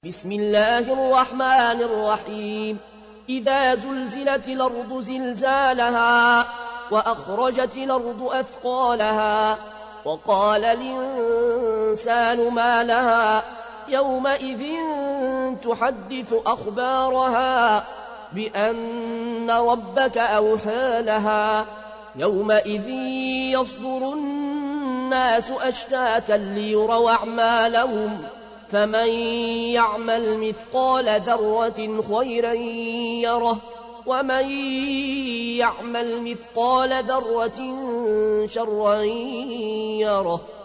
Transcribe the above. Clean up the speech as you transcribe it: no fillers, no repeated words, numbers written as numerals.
بسم الله الرحمن الرحيم إذا زلزلت الأرض زلزالها وأخرجت الأرض أثقالها وقال الإنسان ما لها يومئذ تحدث أخبارها بأن ربك أوحى لها يومئذ يصدر الناس أشتاتا ليروا أعمالهم فمن يعمل مثقال ذرة خيرا يره ومن يعمل مثقال ذرة شرا يره